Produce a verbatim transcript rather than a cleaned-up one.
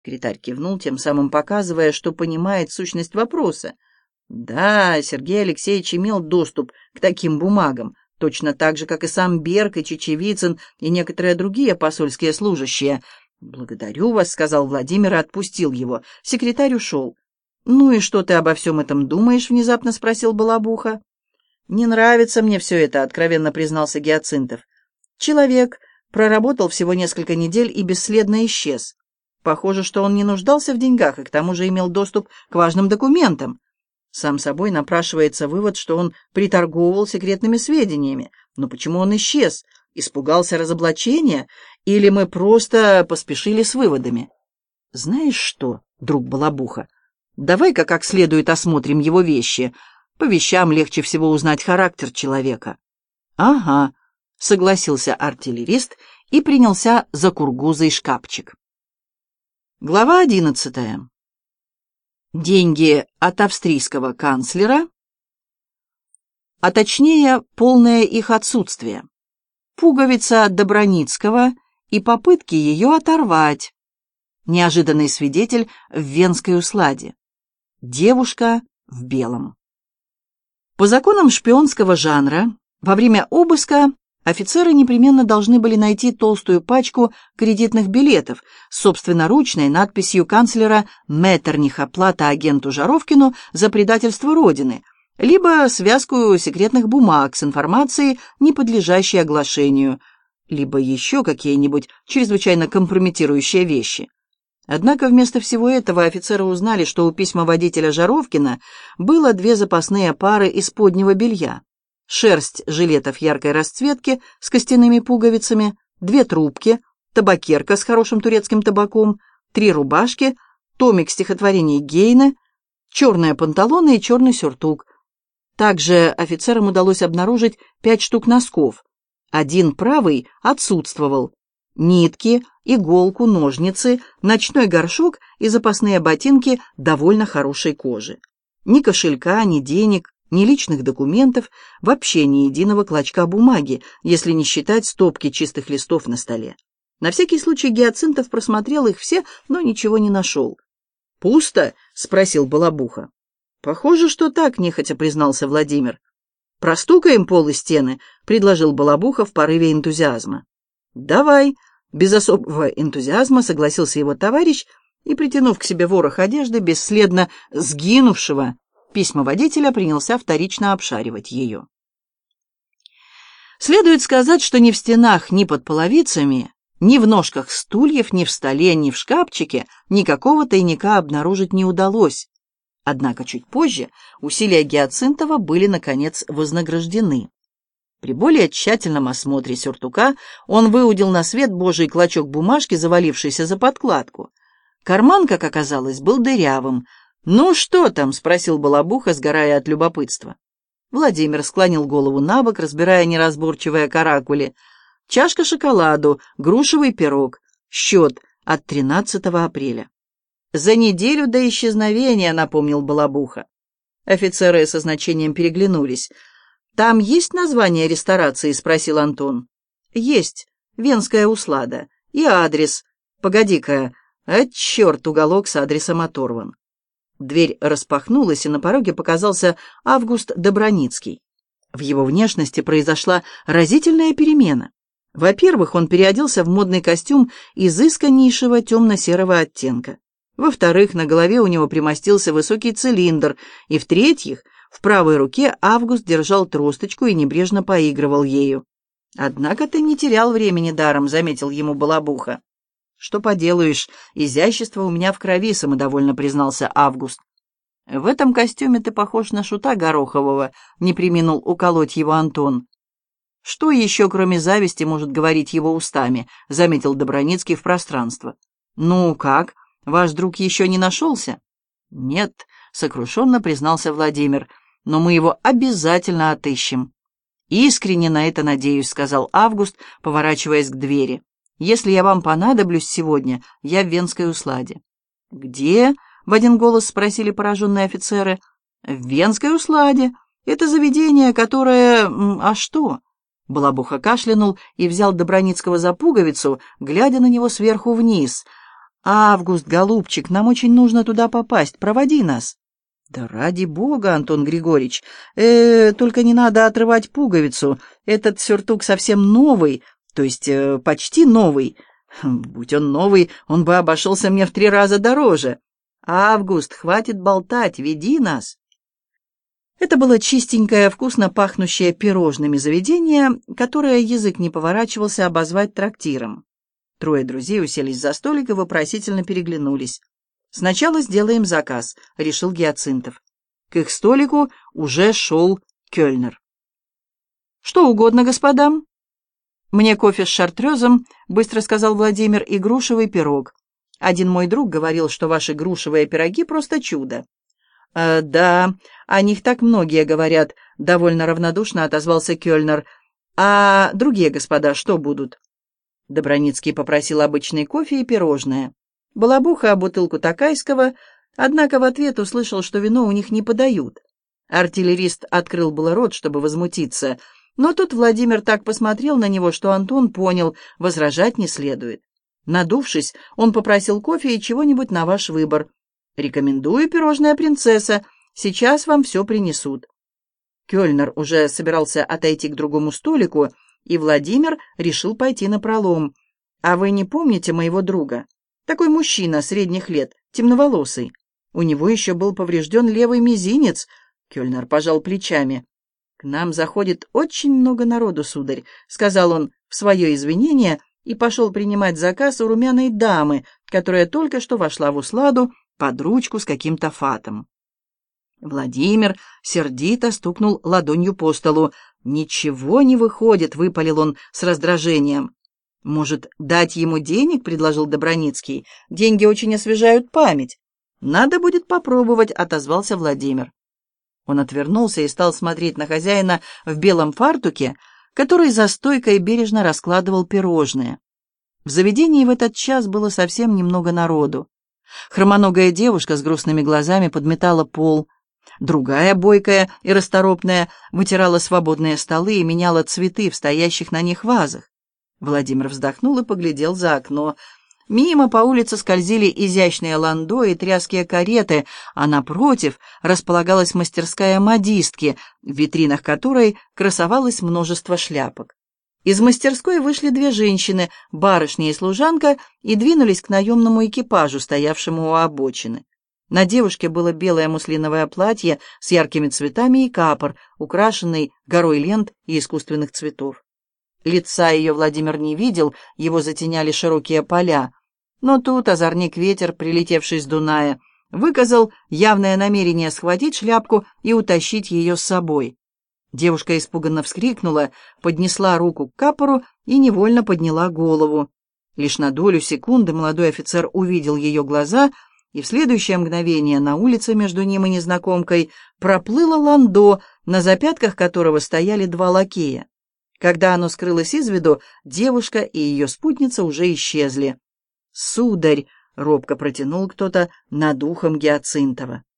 Секретарь кивнул, тем самым показывая, что понимает сущность вопроса. Да, Сергей Алексеевич имел доступ к таким бумагам, точно так же, как и сам Берг, и Чечевицын, и некоторые другие посольские служащие. «Благодарю вас», — сказал Владимир и отпустил его. Секретарь ушел. «Ну и что ты обо всем этом думаешь?» — внезапно спросил Балабуха. «Не нравится мне все это», — откровенно признался Гиацинтов. «Человек проработал всего несколько недель и бесследно исчез. Похоже, что он не нуждался в деньгах и к тому же имел доступ к важным документам. Сам собой напрашивается вывод, что он приторговывал секретными сведениями. Но почему он исчез? Испугался разоблачения? Или мы просто поспешили с выводами? Знаешь что, друг Балабуха, давай-ка как следует осмотрим его вещи. По вещам легче всего узнать характер человека». «Ага», — согласился артиллерист и принялся за кургузый шкафчик. Глава одиннадцатая. Деньги от австрийского канцлера, а точнее полное их отсутствие. Пуговица от Добраницкого и попытки ее оторвать. Неожиданный свидетель в венской усладе. Девушка в белом. По законам шпионского жанра, во время обыска офицеры непременно должны были найти толстую пачку кредитных билетов с собственноручной надписью канцлера Меттерниха «Плата агенту Жаровкину за предательство Родины», либо связку секретных бумаг с информацией, не подлежащей оглашению, либо еще какие-нибудь чрезвычайно компрометирующие вещи. Однако вместо всего этого офицеры узнали, что у письмоводителя Жаровкина было две запасные пары исподнего белья. Шерсть жилетов яркой расцветки с костяными пуговицами, две трубки, табакерка с хорошим турецким табаком, три рубашки, томик стихотворений Гейне, черные панталоны и черный сюртук. Также офицерам удалось обнаружить пять штук носков. Один правый отсутствовал. Нитки, иголку, ножницы, ночной горшок и запасные ботинки довольно хорошей кожи. Ни кошелька, ни денег, ни личных документов, вообще ни единого клочка бумаги, если не считать стопки чистых листов на столе. На всякий случай Гиацинтов просмотрел их все, но ничего не нашел. «Пусто?» — спросил Балабуха. «Похоже, что так», — нехотя признался Владимир. «Простукаем пол и стены», — предложил Балабуха в порыве энтузиазма. «Давай», — без особого энтузиазма согласился его товарищ и, притянув к себе ворох одежды, бесследно сгинувшего письмоводителя, принялся вторично обшаривать ее. Следует сказать, что ни в стенах, ни под половицами, ни в ножках стульев, ни в столе, ни в шкафчике никакого тайника обнаружить не удалось. Однако чуть позже усилия Гиацинтова были, наконец, вознаграждены. При более тщательном осмотре сюртука он выудил на свет божий клочок бумажки, завалившийся за подкладку. Карман, как оказалось, был дырявым. «Ну что там?» — спросил Балабуха, сгорая от любопытства. Владимир склонил голову набок, разбирая неразборчивые каракули. Чашка шоколаду, грушевый пирог. Счет от тринадцатого апреля. «За неделю до исчезновения», — напомнил Балабуха. Офицеры со значением переглянулись. «Там есть название ресторации?» — спросил Антон. «Есть. Венская услада. И адрес. Погоди-ка. А черт, уголок с адресом оторван». Дверь распахнулась, и на пороге показался Август Добраницкий. В его внешности произошла разительная перемена. Во-первых, он переоделся в модный костюм изысканнейшего темно-серого оттенка. Во-вторых, на голове у него примостился высокий цилиндр. И в-третьих, в правой руке Август держал тросточку и небрежно поигрывал ею. «Однако ты не терял времени даром», — заметил ему Балабуха. «Что поделаешь, изящество у меня в крови», — самодовольно признался Август. «В этом костюме ты похож на шута Горохового», — не преминул уколоть его Антон. «Что еще, кроме зависти, может говорить его устами?» — заметил Добраницкий в пространство. «Ну как, ваш друг еще не нашелся?» «Нет», — сокрушенно признался Владимир, — «но мы его обязательно отыщем». «Искренне на это надеюсь», — сказал Август, поворачиваясь к двери. «Если я вам понадоблюсь сегодня, я в Венской усладе». «Где?» — в один голос спросили пораженные офицеры. «В Венской усладе. Это заведение, которое... А что?» Балабуха кашлянул и взял Добраницкого за пуговицу, глядя на него сверху вниз. «Август, голубчик, нам очень нужно туда попасть. Проводи нас». «Да ради бога, Антон Григорьевич, э, только не надо отрывать пуговицу. Этот сюртук совсем новый, то есть э, почти новый. Будь он новый, он бы обошелся мне в три раза дороже. Август, хватит болтать, веди нас». Это было чистенькое, вкусно пахнущее пирожными заведение, которое язык не поворачивался обозвать трактиром. Трое друзей уселись за столик и вопросительно переглянулись. «Сначала сделаем заказ», — решил Гиацинтов. К их столику уже шел кельнер. «Что угодно, господам?» «Мне кофе с шартрезом», — быстро сказал Владимир, — «и грушевый пирог. Один мой друг говорил, что ваши грушевые пироги просто чудо». «Э, «Да, о них так многие говорят», — довольно равнодушно отозвался кельнер. «А другие господа что будут?» Доброницкий попросил обычный кофе и пирожное. Балабуха — бутылку токайского, однако в ответ услышал, что вино у них не подают. Артиллерист открыл было рот, чтобы возмутиться, но тут Владимир так посмотрел на него, что Антон понял, возражать не следует. Надувшись, он попросил кофе и чего-нибудь на ваш выбор. «Рекомендую пирожное принцесса, сейчас вам все принесут». Кельнер уже собирался отойти к другому столику, и Владимир решил пойти напролом. «А вы не помните моего друга? Такой мужчина средних лет, темноволосый. У него еще был поврежден левый мизинец». Кельнер пожал плечами. «К нам заходит очень много народу, сударь», — сказал он в свое извинение и пошел принимать заказ у румяной дамы, которая только что вошла в усладу под ручку с каким-то фатом. Владимир сердито стукнул ладонью по столу. «Ничего не выходит», — выпалил он с раздражением. «Может, дать ему денег?» — предложил Доброницкий. «Деньги очень освежают память». «Надо будет попробовать», — отозвался Владимир. Он отвернулся и стал смотреть на хозяина в белом фартуке, который за стойкой бережно раскладывал пирожные. В заведении в этот час было совсем немного народу. Хромоногая девушка с грустными глазами подметала пол. Другая, бойкая и расторопная, вытирала свободные столы и меняла цветы в стоящих на них вазах. Владимир вздохнул и поглядел за окно. Мимо по улице скользили изящные ландо и тряские кареты, а напротив располагалась мастерская модистки, в витринах которой красовалось множество шляпок. Из мастерской вышли две женщины, барышня и служанка, и двинулись к наемному экипажу, стоявшему у обочины. На девушке было белое муслиновое платье с яркими цветами и капор, украшенный горой лент и искусственных цветов. Лица ее Владимир не видел, его затеняли широкие поля. Но тут озорник-ветер, прилетевший с Дуная, выказал явное намерение схватить шляпку и утащить ее с собой. Девушка испуганно вскрикнула, поднесла руку к капору и невольно подняла голову. Лишь на долю секунды молодой офицер увидел ее глаза, и в следующее мгновение на улице между ним и незнакомкой проплыло ландо, на запятках которого стояли два лакея. Когда оно скрылось из виду, девушка и ее спутница уже исчезли. «Сударь!» — робко протянул кто-то над ухом Гиацинтова.